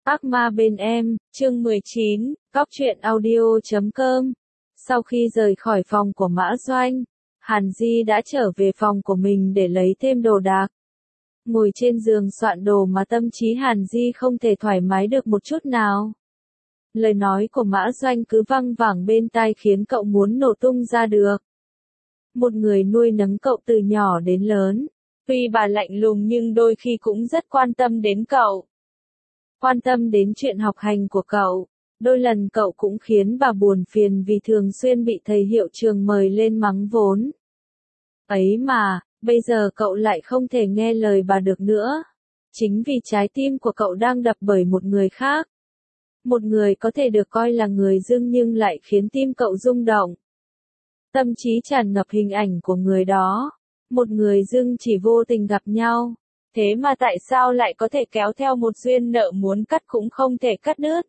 Ác ma bên em, chương 19, Cóc truyện audio.com. Sau khi rời khỏi phòng của Mã Doanh, Hàn Di đã trở về phòng của mình để lấy thêm đồ đạc. Ngồi trên giường soạn đồ mà tâm trí Hàn Di không thể thoải mái được một chút nào. Lời nói của Mã Doanh cứ văng vẳng bên tai khiến cậu muốn nổ tung ra được. Một người nuôi nấng cậu từ nhỏ đến lớn, tuy bà lạnh lùng nhưng đôi khi cũng rất quan tâm đến cậu. Quan tâm đến chuyện học hành của cậu, đôi lần cậu cũng khiến bà buồn phiền vì thường xuyên bị thầy hiệu trường mời lên mắng vốn. Ấy mà, bây giờ cậu lại không thể nghe lời bà được nữa. Chính vì trái tim của cậu đang đập bởi một người khác. Một người có thể được coi là người dưng nhưng lại khiến tim cậu rung động. Tâm trí tràn ngập hình ảnh của người đó. Một người dưng chỉ vô tình gặp nhau. Thế mà tại sao lại có thể kéo theo một duyên nợ muốn cắt cũng không thể cắt đứt?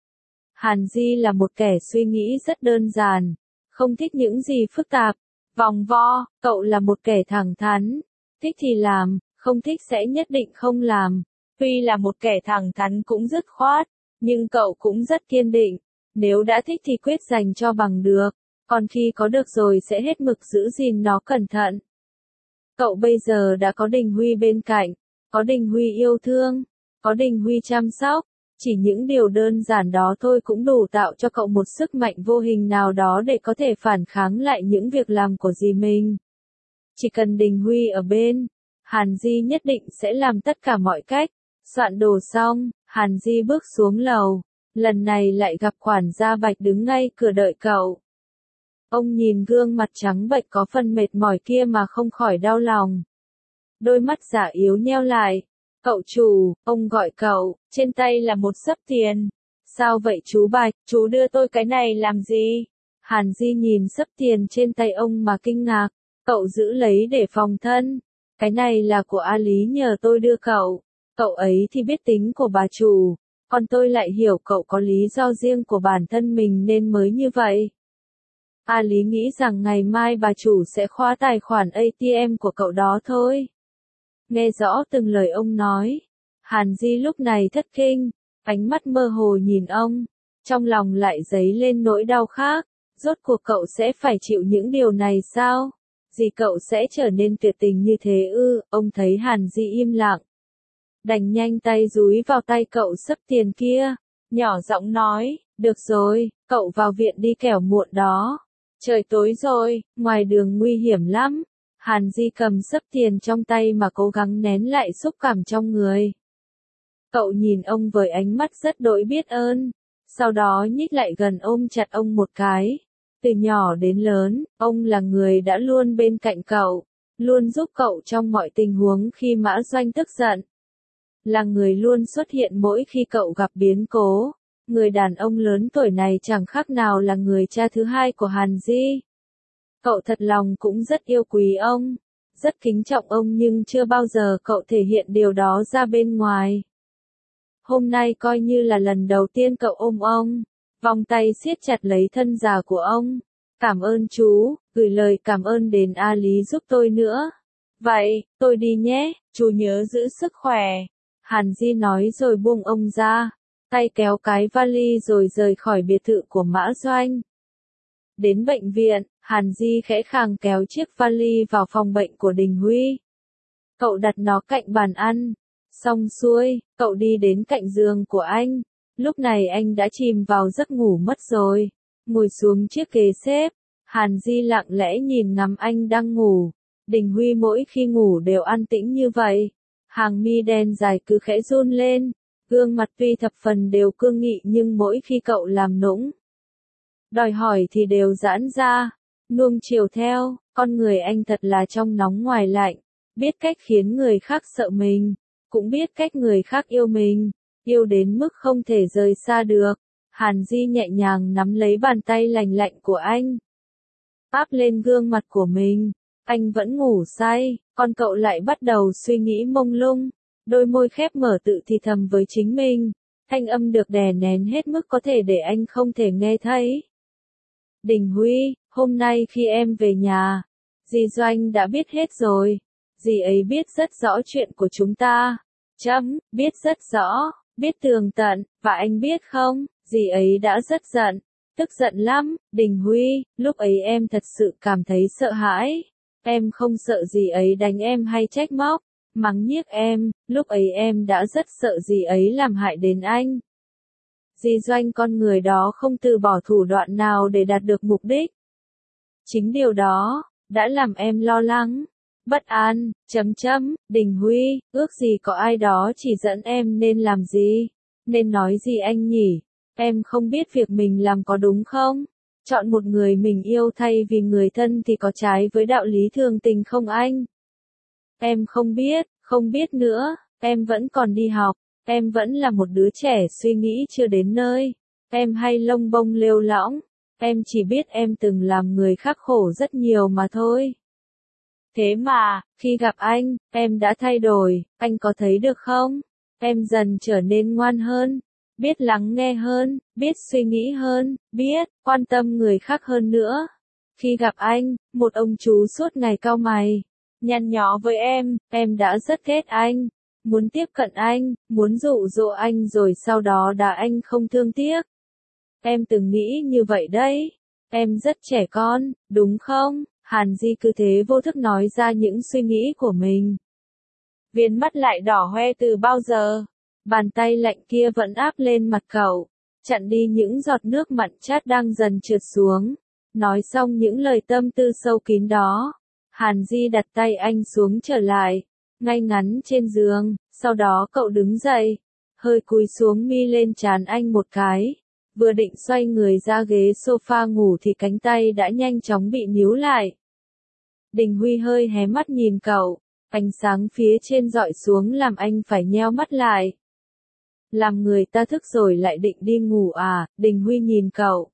Hàn Di là một kẻ suy nghĩ rất đơn giản, không thích những gì phức tạp, vòng vo. Cậu là một kẻ thẳng thắn, thích thì làm, không thích sẽ nhất định không làm. Tuy là một kẻ thẳng thắn cũng dứt khoát, nhưng cậu cũng rất kiên định, nếu đã thích thì quyết dành cho bằng được, còn khi có được rồi sẽ hết mực giữ gìn nó cẩn thận. Cậu bây giờ đã có Đình Huy bên cạnh, có Đình Huy yêu thương, có Đình Huy chăm sóc, chỉ những điều đơn giản đó thôi cũng đủ tạo cho cậu một sức mạnh vô hình nào đó để có thể phản kháng lại những việc làm của dì mình. Chỉ cần Đình Huy ở bên, Hàn Di nhất định sẽ làm tất cả mọi cách. Soạn đồ xong, Hàn Di bước xuống lầu, lần này lại gặp quản gia Bạch đứng ngay cửa đợi cậu. Ông nhìn gương mặt trắng bệch có phần mệt mỏi kia mà không khỏi đau lòng. Đôi mắt giả yếu nheo lại. Cậu chủ, ông gọi cậu, trên tay là một xấp tiền. Sao vậy chú Bạch, chú đưa tôi cái này làm gì? Hàn Di nhìn xấp tiền trên tay ông mà kinh ngạc. Cậu giữ lấy để phòng thân. Cái này là của A Lý nhờ tôi đưa cậu. Cậu ấy thì biết tính của bà chủ. Còn tôi lại hiểu cậu có lý do riêng của bản thân mình nên mới như vậy. A Lý nghĩ rằng ngày mai bà chủ sẽ khóa tài khoản ATM của cậu đó thôi. Nghe rõ từng lời ông nói, Hàn Di lúc này thất kinh, ánh mắt mơ hồ nhìn ông, trong lòng lại dấy lên nỗi đau khác, rốt cuộc cậu sẽ phải chịu những điều này sao? Gì cậu sẽ trở nên tuyệt tình như thế ư? Ông thấy Hàn Di im lặng, đành nhanh tay dúi vào tay cậu xấp tiền kia, nhỏ giọng nói, được rồi, cậu vào viện đi kẻo muộn đó. Trời tối rồi, ngoài đường nguy hiểm lắm. Hàn Di cầm xấp tiền trong tay mà cố gắng nén lại xúc cảm trong người. Cậu nhìn ông với ánh mắt rất đỗi biết ơn, sau đó nhích lại gần ôm chặt ông một cái. Từ nhỏ đến lớn, ông là người đã luôn bên cạnh cậu, luôn giúp cậu trong mọi tình huống khi Mã Doanh tức giận. Là người luôn xuất hiện mỗi khi cậu gặp biến cố. Người đàn ông lớn tuổi này chẳng khác nào là người cha thứ hai của Hàn Di. Cậu thật lòng cũng rất yêu quý ông, rất kính trọng ông nhưng chưa bao giờ cậu thể hiện điều đó ra bên ngoài. Hôm nay coi như là lần đầu tiên cậu ôm ông, vòng tay siết chặt lấy thân già của ông. Cảm ơn chú, gửi lời cảm ơn đến A Lý giúp tôi nữa. Vậy, tôi đi nhé, chú nhớ giữ sức khỏe. Hàn Di nói rồi buông ông ra, tay kéo cái vali rồi rời khỏi biệt thự của Mã Doanh. Đến bệnh viện, Hàn Di khẽ khàng kéo chiếc vali vào phòng bệnh của Đình Huy. Cậu đặt nó cạnh bàn ăn. Xong xuôi, cậu đi đến cạnh giường của anh. Lúc này anh đã chìm vào giấc ngủ mất rồi. Ngồi xuống chiếc ghế xếp, Hàn Di lặng lẽ nhìn ngắm anh đang ngủ. Đình Huy mỗi khi ngủ đều an tĩnh như vậy. Hàng mi đen dài cứ khẽ run lên. Gương mặt tuy thập phần đều cương nghị nhưng mỗi khi cậu làm nũng, đòi hỏi thì đều giãn ra, nuông chiều theo. Con người anh thật là trong nóng ngoài lạnh, biết cách khiến người khác sợ mình, cũng biết cách người khác yêu mình, yêu đến mức không thể rời xa được. Hàn Di nhẹ nhàng nắm lấy bàn tay lành lạnh của anh, áp lên gương mặt của mình. Anh vẫn ngủ say, còn cậu lại bắt đầu suy nghĩ mông lung, đôi môi khép mở tự thì thầm với chính mình, thanh âm được đè nén hết mức có thể để anh không thể nghe thấy. Đình Huy, hôm nay khi em về nhà, dì Doanh đã biết hết rồi. Dì ấy biết rất rõ chuyện của chúng ta. Biết rất rõ. biết tường tận, và anh biết không, dì ấy đã rất giận, tức giận lắm, Đình Huy, lúc ấy em thật sự cảm thấy sợ hãi. Em không sợ dì ấy đánh em hay trách móc, mắng nhiếc em, lúc ấy em đã rất sợ dì ấy làm hại đến anh. Dì Doanh con người đó không từ bỏ thủ đoạn nào để đạt được mục đích. Chính điều đó, đã làm em lo lắng, bất an, Đình Huy, ước gì có ai đó chỉ dẫn em nên làm gì, nên nói gì anh nhỉ, em không biết việc mình làm có đúng không? Chọn một người mình yêu thay vì người thân thì có trái với đạo lý thường tình không anh? Em không biết nữa, em vẫn còn đi học, em vẫn là một đứa trẻ suy nghĩ chưa đến nơi, em hay lông bông lêu lõng, em chỉ biết em từng làm người khác khổ rất nhiều mà thôi. Thế mà, khi gặp anh, em đã thay đổi, anh có thấy được không? Em dần trở nên ngoan hơn, biết lắng nghe hơn, biết suy nghĩ hơn, biết quan tâm người khác hơn nữa. Khi gặp anh, một ông chú suốt ngày cau mày, nhăn nhó với em đã rất ghét anh, muốn tiếp cận anh, muốn dụ dỗ anh rồi sau đó đá anh không thương tiếc. Em từng nghĩ như vậy đấy, em rất trẻ con, đúng không? Hàn Di cứ thế vô thức nói ra những suy nghĩ của mình. Viền mắt lại đỏ hoe từ bao giờ? Bàn tay lạnh kia vẫn áp lên mặt cậu, chặn đi những giọt nước mặn chát đang dần trượt xuống. Nói xong những lời tâm tư sâu kín đó, Hàn Di đặt tay anh xuống trở lại, ngay ngắn trên giường, sau đó cậu đứng dậy, hơi cúi xuống mi lên trán anh một cái. Vừa định xoay người ra ghế sofa ngủ thì cánh tay đã nhanh chóng bị níu lại. Đình Huy hơi hé mắt nhìn cậu, ánh sáng phía trên dọi xuống làm anh phải nheo mắt lại. Làm người ta thức rồi lại định đi ngủ à? Đình Huy nhìn cậu.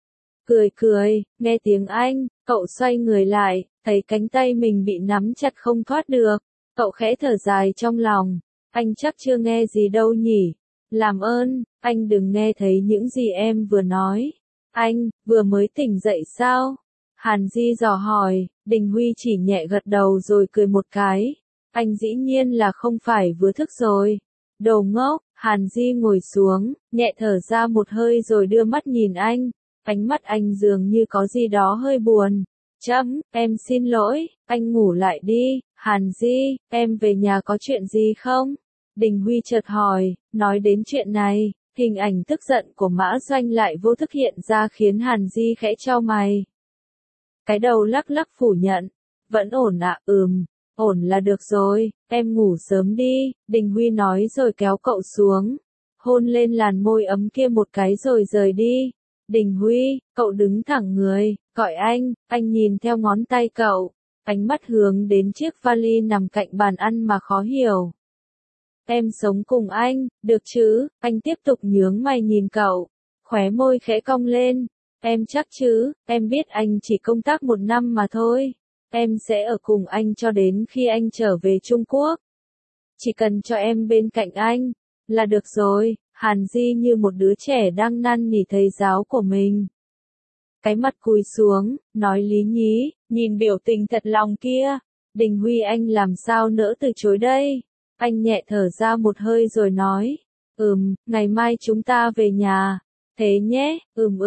Cười, nghe tiếng anh, cậu xoay người lại, thấy cánh tay mình bị nắm chặt không thoát được. Cậu khẽ thở dài trong lòng, anh chắc chưa nghe gì đâu nhỉ? Làm ơn, anh đừng nghe thấy những gì em vừa nói. Anh, vừa mới tỉnh dậy sao? Hàn Di dò hỏi, Đình Huy chỉ nhẹ gật đầu rồi cười một cái. Anh dĩ nhiên là không phải vừa thức rồi. Đồ ngốc, Hàn Di ngồi xuống, nhẹ thở ra một hơi rồi đưa mắt nhìn anh. Ánh mắt anh dường như có gì đó hơi buồn. Em xin lỗi, anh ngủ lại đi. Hàn Di, em về nhà có chuyện gì không? Đình Huy chợt hỏi, nói đến chuyện này, hình ảnh tức giận của Mã Doanh lại vô thức hiện ra khiến Hàn Di khẽ chau mày. Cái đầu lắc lắc phủ nhận, vẫn ổn ạ, ổn là được rồi, em ngủ sớm đi, Đình Huy nói rồi kéo cậu xuống, hôn lên làn môi ấm kia một cái rồi rời đi. Đình Huy, cậu đứng thẳng người, gọi anh nhìn theo ngón tay cậu, ánh mắt hướng đến chiếc vali nằm cạnh bàn ăn mà khó hiểu. Em sống cùng anh, được chứ? Anh tiếp tục nhướng mày nhìn cậu, khóe môi khẽ cong lên. Em chắc chứ, em biết anh chỉ công tác 1 năm mà thôi. Em sẽ ở cùng anh cho đến khi anh trở về Trung Quốc. Chỉ cần cho em bên cạnh anh, là được rồi. Hàn Di như một đứa trẻ đang năn nỉ thầy giáo của mình. Cái mặt cúi xuống, nói lý nhí, nhìn biểu tình thật lòng kia. Đình Huy anh làm sao nỡ từ chối đây? Anh nhẹ thở ra một hơi rồi nói, ngày mai chúng ta về nhà. Thế nhé,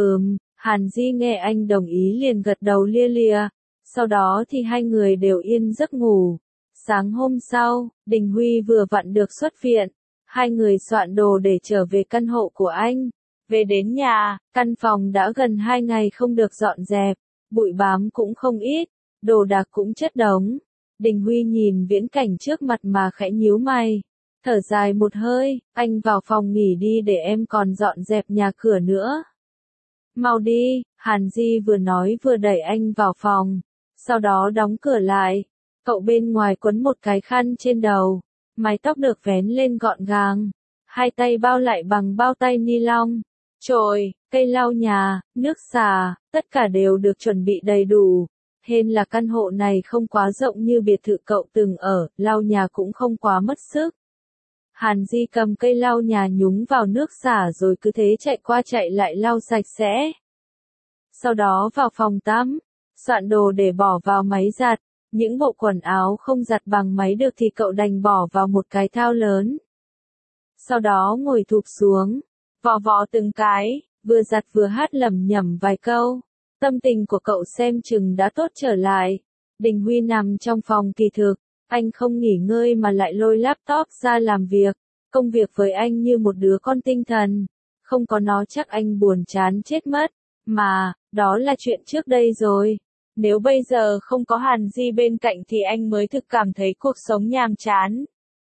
Hàn Di nghe anh đồng ý liền gật đầu lia lịa. Sau đó thì hai người đều yên giấc ngủ. Sáng hôm sau, Đình Huy vừa vặn được xuất viện. Hai người soạn đồ để trở về căn hộ của anh. Về đến nhà, căn phòng đã gần 2 ngày không được dọn dẹp. Bụi bám cũng không ít, đồ đạc cũng chất đống. Đình Huy nhìn viễn cảnh trước mặt mà khẽ nhíu mày. Thở dài một hơi, anh vào phòng nghỉ đi để em còn dọn dẹp nhà cửa nữa. Mau đi, Hàn Di vừa nói vừa đẩy anh vào phòng. Sau đó đóng cửa lại. Cậu bên ngoài quấn một cái khăn trên đầu. Mái tóc được vén lên gọn gàng. Hai tay bao lại bằng bao tay ni lông. Chổi, cây lau nhà, nước xả, tất cả đều được chuẩn bị đầy đủ. Hên là căn hộ này không quá rộng như biệt thự cậu từng ở, lau nhà cũng không quá mất sức. Hàn Di cầm cây lau nhà nhúng vào nước xả rồi cứ thế chạy qua chạy lại lau sạch sẽ. Sau đó vào phòng tắm, soạn đồ để bỏ vào máy giặt. Những bộ quần áo không giặt bằng máy được thì cậu đành bỏ vào một cái thao lớn. sau đó ngồi thụp xuống, vò vò từng cái, vừa giặt vừa hát lẩm nhẩm vài câu. Tâm tình của cậu xem chừng đã tốt trở lại. Đình Huy nằm trong phòng kỳ thực, anh không nghỉ ngơi mà lại lôi laptop ra làm việc. Công việc với anh như một đứa con tinh thần, không có nó chắc anh buồn chán chết mất. Mà, đó là chuyện trước đây rồi. Nếu bây giờ không có Hàn Di bên cạnh thì anh mới thực cảm thấy cuộc sống nhàm chán.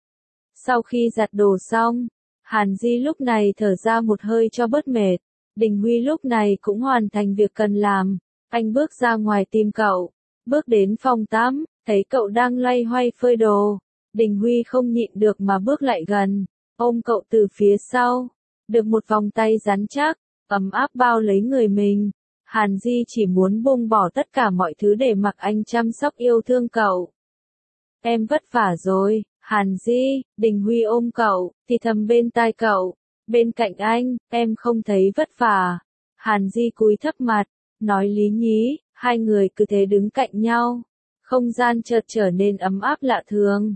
Sau khi giặt đồ xong, Hàn Di lúc này thở ra một hơi cho bớt mệt. Đình Huy lúc này cũng hoàn thành việc cần làm. Anh bước ra ngoài tìm cậu. Bước đến phòng tắm, thấy cậu đang loay hoay phơi đồ. Đình Huy không nhịn được mà bước lại gần, ôm cậu từ phía sau. Được một vòng tay rắn chắc, ấm áp bao lấy người mình. Hàn Di chỉ muốn buông bỏ tất cả mọi thứ để mặc anh chăm sóc yêu thương cậu. Em vất vả rồi, Hàn Di. Đình Huy ôm cậu, thì thầm bên tai cậu. Bên cạnh anh, em không thấy vất vả. Hàn Di cúi thấp mặt, nói lý nhí, hai người cứ thế đứng cạnh nhau. Không gian chợt trở nên ấm áp lạ thường.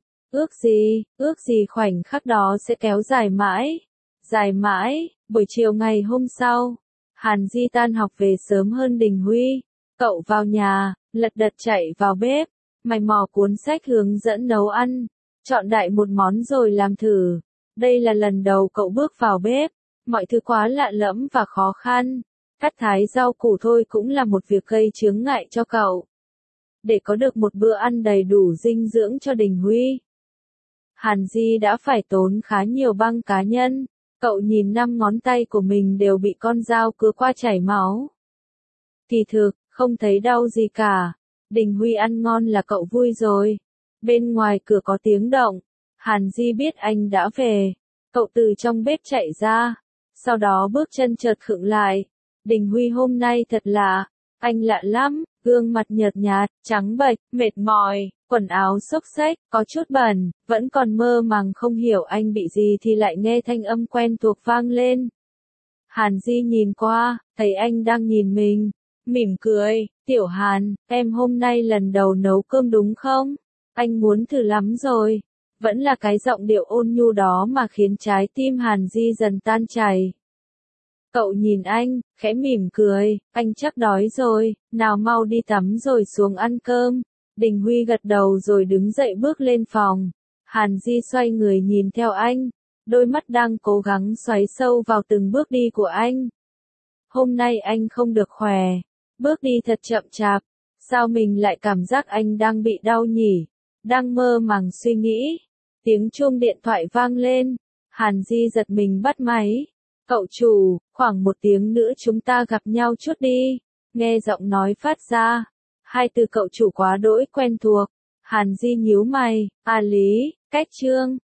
Ước gì khoảnh khắc đó sẽ kéo dài mãi. Dài mãi. Buổi chiều ngày hôm sau, Hàn Di tan học về sớm hơn Đình Huy. Cậu vào nhà, lật đật chạy vào bếp, mày mò cuốn sách hướng dẫn nấu ăn, chọn đại một món rồi làm thử. Đây là lần đầu cậu bước vào bếp, mọi thứ quá lạ lẫm và khó khăn. Cắt thái rau củ thôi cũng là một việc gây chướng ngại cho cậu. Để có được một bữa ăn đầy đủ dinh dưỡng cho Đình Huy, Hàn Di đã phải tốn khá nhiều băng cá nhân. Cậu nhìn 5 ngón tay của mình đều bị con dao cứa qua chảy máu. Thì thực, không thấy đau gì cả. Đình Huy ăn ngon là cậu vui rồi. Bên ngoài cửa có tiếng động. Hàn Di biết anh đã về. Cậu từ trong bếp chạy ra. Sau đó bước chân chợt khựng lại. Đình Huy hôm nay thật lạ. Anh lạ lắm, gương mặt nhợt nhạt, trắng bệch, mệt mỏi, quần áo xốc xếch, có chút bẩn, vẫn còn mơ màng không hiểu anh bị gì thì lại nghe thanh âm quen thuộc vang lên. Hàn Di nhìn qua, thấy anh đang nhìn mình, mỉm cười, "Tiểu Hàn, em hôm nay lần đầu nấu cơm đúng không? Anh muốn thử lắm rồi." Vẫn là cái giọng điệu ôn nhu đó mà khiến trái tim Hàn Di dần tan chảy. Cậu nhìn anh, khẽ mỉm cười, "Anh chắc đói rồi, nào mau đi tắm rồi xuống ăn cơm." Đình Huy gật đầu rồi đứng dậy bước lên phòng. Hàn Di xoay người nhìn theo anh, đôi mắt đang cố gắng xoáy sâu vào từng bước đi của anh. Hôm nay anh không được khỏe, bước đi thật chậm chạp, sao mình lại cảm giác anh đang bị đau nhỉ? Đang mơ màng suy nghĩ, tiếng chuông điện thoại vang lên, Hàn Di giật mình bắt máy. "Cậu chủ, khoảng 1 tiếng nữa chúng ta gặp nhau chút đi." Nghe giọng nói phát ra, hai từ cậu chủ quá đỗi quen thuộc. Hàn Di nhíu mày, "À Lý, cách Trương."